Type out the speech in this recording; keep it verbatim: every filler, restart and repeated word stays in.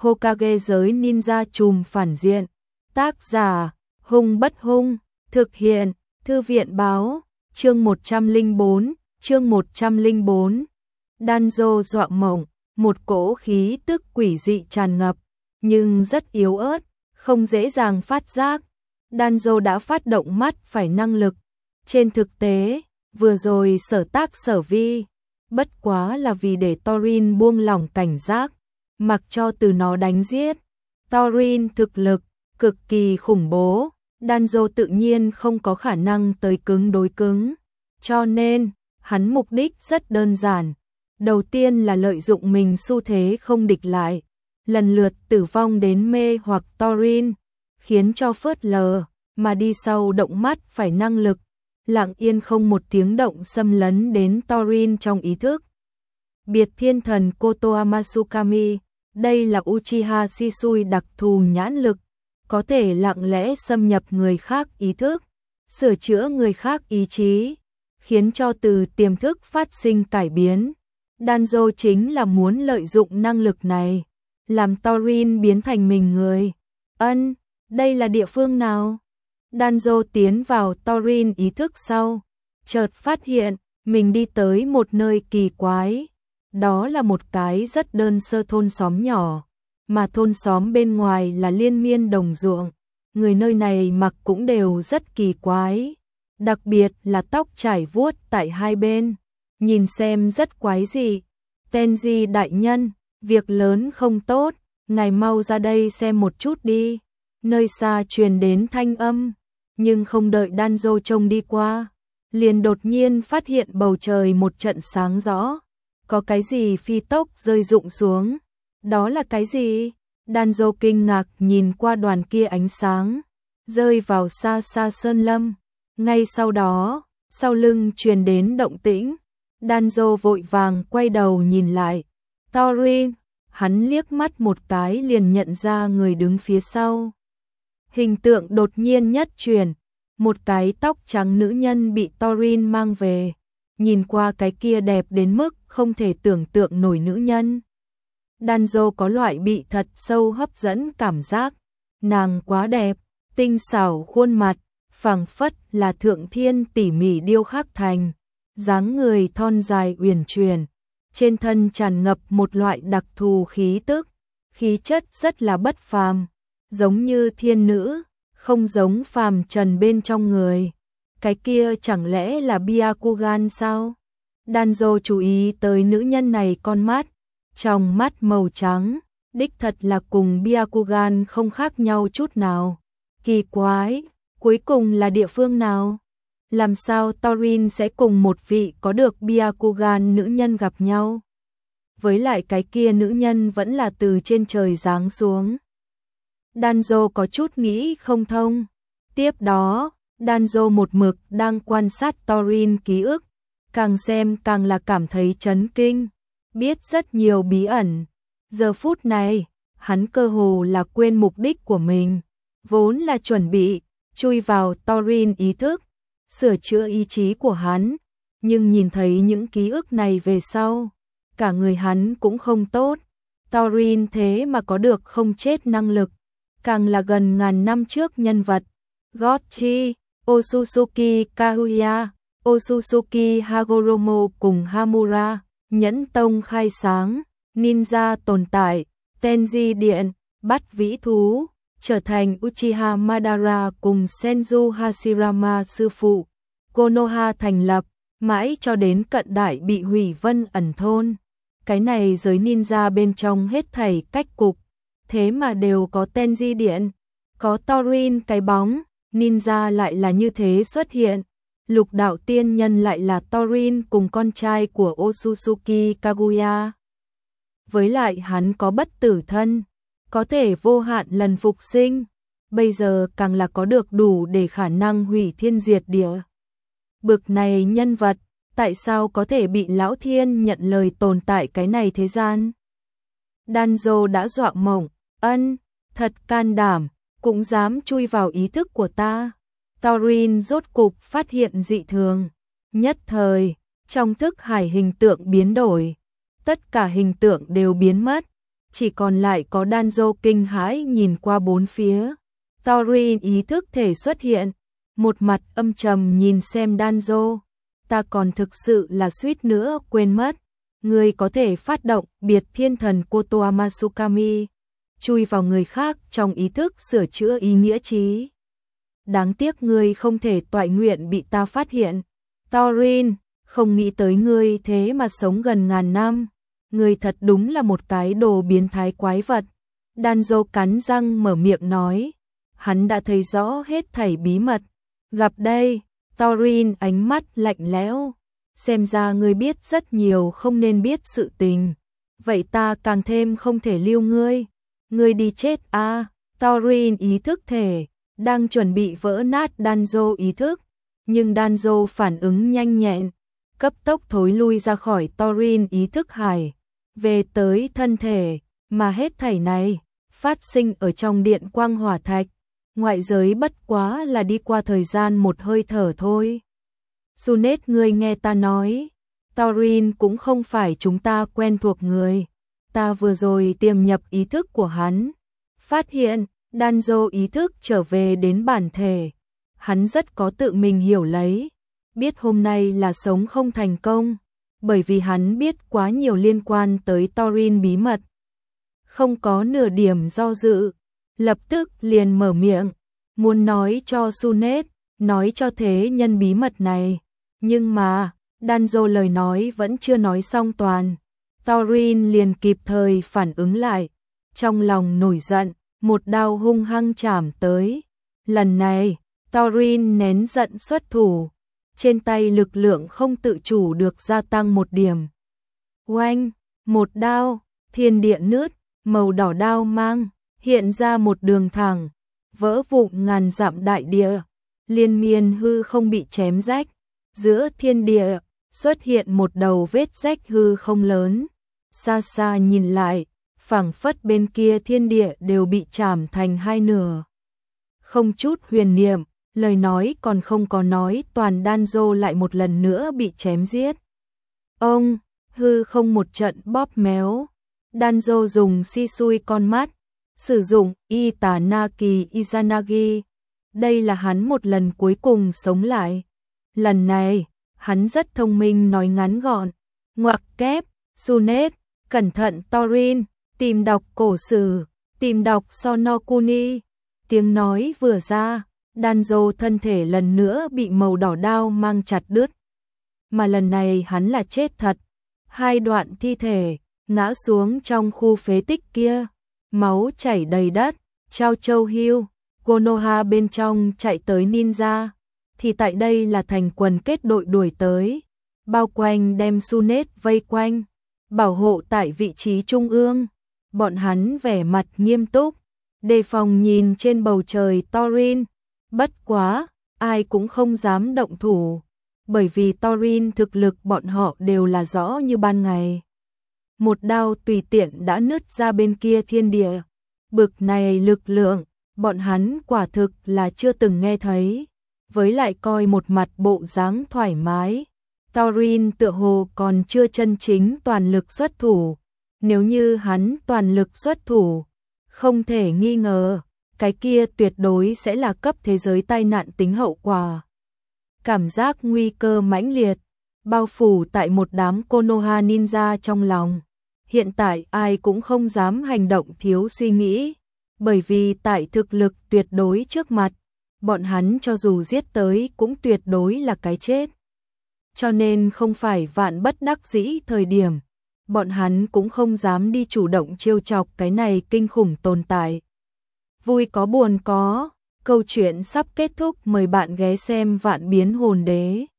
Hokage giới ninja trùm phản diện. Tác giả, Hung Bất Hung, thực hiện, Thư viện báo, chương một trăm lẻ bốn, chương một trăm lẻ bốn. Danzo dọa mộng, một cỗ khí tức quỷ dị tràn ngập, nhưng rất yếu ớt, không dễ dàng phát giác. Danzo đã phát động mắt phải năng lực. Trên thực tế, vừa rồi sở tác sở vi, bất quá là vì để Thorin buông lỏng cảnh giác, mặc cho từ nó đánh giết. Thorin thực lực cực kỳ khủng bố, Danzo tự nhiên không có khả năng tới cứng đối cứng, cho nên hắn mục đích rất đơn giản. Đầu tiên là lợi dụng mình xu thế không địch lại, lần lượt tử vong đến mê hoặc Thorin, khiến cho phớt lờ, mà đi sau động mắt phải năng lực, lặng yên không một tiếng động xâm lấn đến Thorin trong ý thức. Biệt thiên thần Kotoa Masukami, đây là Uchiha Shisui đặc thù nhãn lực, có thể lặng lẽ xâm nhập người khác ý thức, sửa chữa người khác ý chí, khiến cho từ tiềm thức phát sinh cải biến. Danzo chính là muốn lợi dụng năng lực này, làm Thorin biến thành mình người. Ân, đây là địa phương nào? Danzo tiến vào Thorin ý thức sau, chợt phát hiện mình đi tới một nơi kỳ quái. Đó là một cái rất đơn sơ thôn xóm nhỏ, mà thôn xóm bên ngoài là liên miên đồng ruộng. Người nơi này mặc cũng đều rất kỳ quái, đặc biệt là tóc trải vuốt tại hai bên, nhìn xem rất quái dị. Tenji đại nhân, việc lớn không tốt, ngài mau ra đây xem một chút đi. Nơi xa truyền đến thanh âm, nhưng không đợi Danzo trông đi qua, liền đột nhiên phát hiện bầu trời một trận sáng rõ, có cái gì phi tốc rơi rụng xuống. Đó là cái gì? Danzo kinh ngạc nhìn qua đoàn kia ánh sáng, rơi vào xa xa sơn lâm. Ngay sau đó, sau lưng truyền đến động tĩnh, Danzo vội vàng quay đầu nhìn lại. Thorin, hắn liếc mắt một cái liền nhận ra người đứng phía sau. Hình tượng đột nhiên nhất chuyển, một cái tóc trắng nữ nhân bị Thorin mang về. Nhìn qua cái kia đẹp đến mức không thể tưởng tượng nổi nữ nhân, Danzo có loại bị thật sâu hấp dẫn cảm giác. Nàng quá đẹp, tinh xảo khuôn mặt, phảng phất là thượng thiên tỉ mỉ điêu khắc thành, dáng người thon dài uyển chuyển, trên thân tràn ngập một loại đặc thù khí tức, khí chất rất là bất phàm, giống như thiên nữ, không giống phàm trần bên trong người. Cái kia chẳng lẽ là Byakugan sao? Danzo chú ý tới nữ nhân này con mắt, trong mắt màu trắng, đích thật là cùng Byakugan không khác nhau chút nào. Kỳ quái, cuối cùng là địa phương nào? Làm sao Thorin sẽ cùng một vị có được Byakugan nữ nhân gặp nhau? Với lại cái kia nữ nhân vẫn là từ trên trời giáng xuống. Danzo có chút nghĩ không thông. Tiếp đó, Danzo một mực đang quan sát Thorin ký ức, càng xem càng là cảm thấy chấn kinh, biết rất nhiều bí ẩn. Giờ phút này, hắn cơ hồ là quên mục đích của mình, vốn là chuẩn bị chui vào Thorin ý thức, sửa chữa ý chí của hắn, nhưng nhìn thấy những ký ức này về sau, cả người hắn cũng không tốt. Thorin thế mà có được không chết năng lực, càng là gần ngàn năm trước nhân vật. Gotchi, Otsutsuki Kaguya, Otsutsuki Hagoromo cùng Hamura, Nhẫn Tông khai sáng, ninja tồn tại, Tenji Điện, bắt vĩ thú, trở thành Uchiha Madara cùng Senju Hashirama sư phụ, Konoha thành lập, mãi cho đến cận đại bị hủy Vân ẩn thôn. Cái này giới ninja bên trong hết thảy cách cục, thế mà đều có Tenji Điện, có Thorin cái bóng. Ninja lại là như thế xuất hiện, lục đạo tiên nhân lại là Thorin cùng con trai của Otsutsuki Kaguya. Với lại hắn có bất tử thân, có thể vô hạn lần phục sinh, bây giờ càng là có được đủ để khả năng hủy thiên diệt địa. Bực này nhân vật, tại sao có thể bị lão thiên nhận lời tồn tại cái này thế gian? Danzo đã dọa mộng, ân, thật can đảm, cũng dám chui vào ý thức của ta. Thorin rốt cục phát hiện dị thường, nhất thời, trong thức hải hình tượng biến đổi, tất cả hình tượng đều biến mất, chỉ còn lại có Danzo kinh hãi nhìn qua bốn phía. Thorin ý thức thể xuất hiện, một mặt âm trầm nhìn xem Danzo. Ta còn thực sự là suýt nữa quên mất. Ngươi có thể phát động biệt thiên thần Kotoa Masukami, chui vào người khác trong ý thức sửa chữa ý nghĩa trí. Đáng tiếc ngươi không thể toại nguyện bị ta phát hiện. Thorin, không nghĩ tới ngươi thế mà sống gần ngàn năm. Ngươi thật đúng là một cái đồ biến thái quái vật. Danzo cắn răng mở miệng nói. Hắn đã thấy rõ hết thảy bí mật. Gặp đây, Thorin ánh mắt lạnh lẽo. Xem ra ngươi biết rất nhiều không nên biết sự tình. Vậy ta càng thêm không thể lưu ngươi. Ngươi đi chết a à. Thorin ý thức thể, đang chuẩn bị vỡ nát Danzo ý thức. Nhưng Danzo phản ứng nhanh nhẹn, cấp tốc thối lui ra khỏi Thorin ý thức hải. Về tới thân thể, mà hết thảy này, phát sinh ở trong điện quang hỏa thạch. Ngoại giới bất quá là đi qua thời gian một hơi thở thôi. Sunet, ngươi nghe ta nói, Thorin cũng không phải chúng ta quen thuộc người. Ta vừa rồi tiềm nhập ý thức của hắn, phát hiện Danzo ý thức trở về đến bản thể. Hắn rất có tự mình hiểu lấy, biết hôm nay là sống không thành công, bởi vì hắn biết quá nhiều liên quan tới Thorin bí mật. Không có nửa điểm do dự, lập tức liền mở miệng, muốn nói cho Sunet, nói cho thế nhân bí mật này. Nhưng mà, Danzo lời nói vẫn chưa nói xong toàn. Thorin liền kịp thời phản ứng lại, trong lòng nổi giận, một đao hung hăng chảm tới. Lần này, Thorin nén giận xuất thủ, trên tay lực lượng không tự chủ được gia tăng một điểm. Oanh, một đao, thiên địa nứt, màu đỏ đao mang, hiện ra một đường thẳng, vỡ vụn ngàn dặm đại địa, liên miên hư không bị chém rách. Giữa thiên địa, xuất hiện một đầu vết rách hư không lớn. Xa xa nhìn lại, phảng phất bên kia thiên địa đều bị chảm thành hai nửa. Không chút huyền niệm, lời nói còn không có nói, toàn Danzo lại một lần nữa bị chém giết. Ông, hư không một trận bóp méo. Danzo dùng Shisui con mắt, sử dụng Itanaki Izanagi. Đây là hắn một lần cuối cùng sống lại. Lần này, hắn rất thông minh nói ngắn gọn. Ngoặc kép, Sunet, cẩn thận Thorin, tìm đọc cổ sử, tìm đọc Sonokuni. Tiếng nói vừa ra, Danzo thân thể lần nữa bị màu đỏ đao mang chặt đứt. Mà lần này hắn là chết thật. Hai đoạn thi thể, ngã xuống trong khu phế tích kia. Máu chảy đầy đất, Chao Châu Hiêu, Konoha bên trong chạy tới ninja. Thì tại đây là thành quần kết đội đuổi tới, bao quanh đem Sunet vây quanh, bảo hộ tại vị trí trung ương. Bọn hắn vẻ mặt nghiêm túc, đề phòng nhìn trên bầu trời Thorin. Bất quá, ai cũng không dám động thủ, bởi vì Thorin thực lực bọn họ đều là rõ như ban ngày. Một đao tùy tiện đã nứt ra bên kia thiên địa. Bực này lực lượng, bọn hắn quả thực là chưa từng nghe thấy. Với lại coi một mặt bộ dáng thoải mái, Thorin tựa hồ còn chưa chân chính toàn lực xuất thủ. Nếu như hắn toàn lực xuất thủ, không thể nghi ngờ, cái kia tuyệt đối sẽ là cấp thế giới tai nạn tính hậu quả. Cảm giác nguy cơ mãnh liệt, bao phủ tại một đám Konoha ninja trong lòng. Hiện tại ai cũng không dám hành động thiếu suy nghĩ, bởi vì tại thực lực tuyệt đối trước mặt, bọn hắn cho dù giết tới cũng tuyệt đối là cái chết. Cho nên không phải vạn bất đắc dĩ thời điểm, bọn hắn cũng không dám đi chủ động trêu chọc cái này kinh khủng tồn tại. Vui có buồn có, câu chuyện sắp kết thúc, mời bạn ghé xem Vạn Biến Hồn Đế.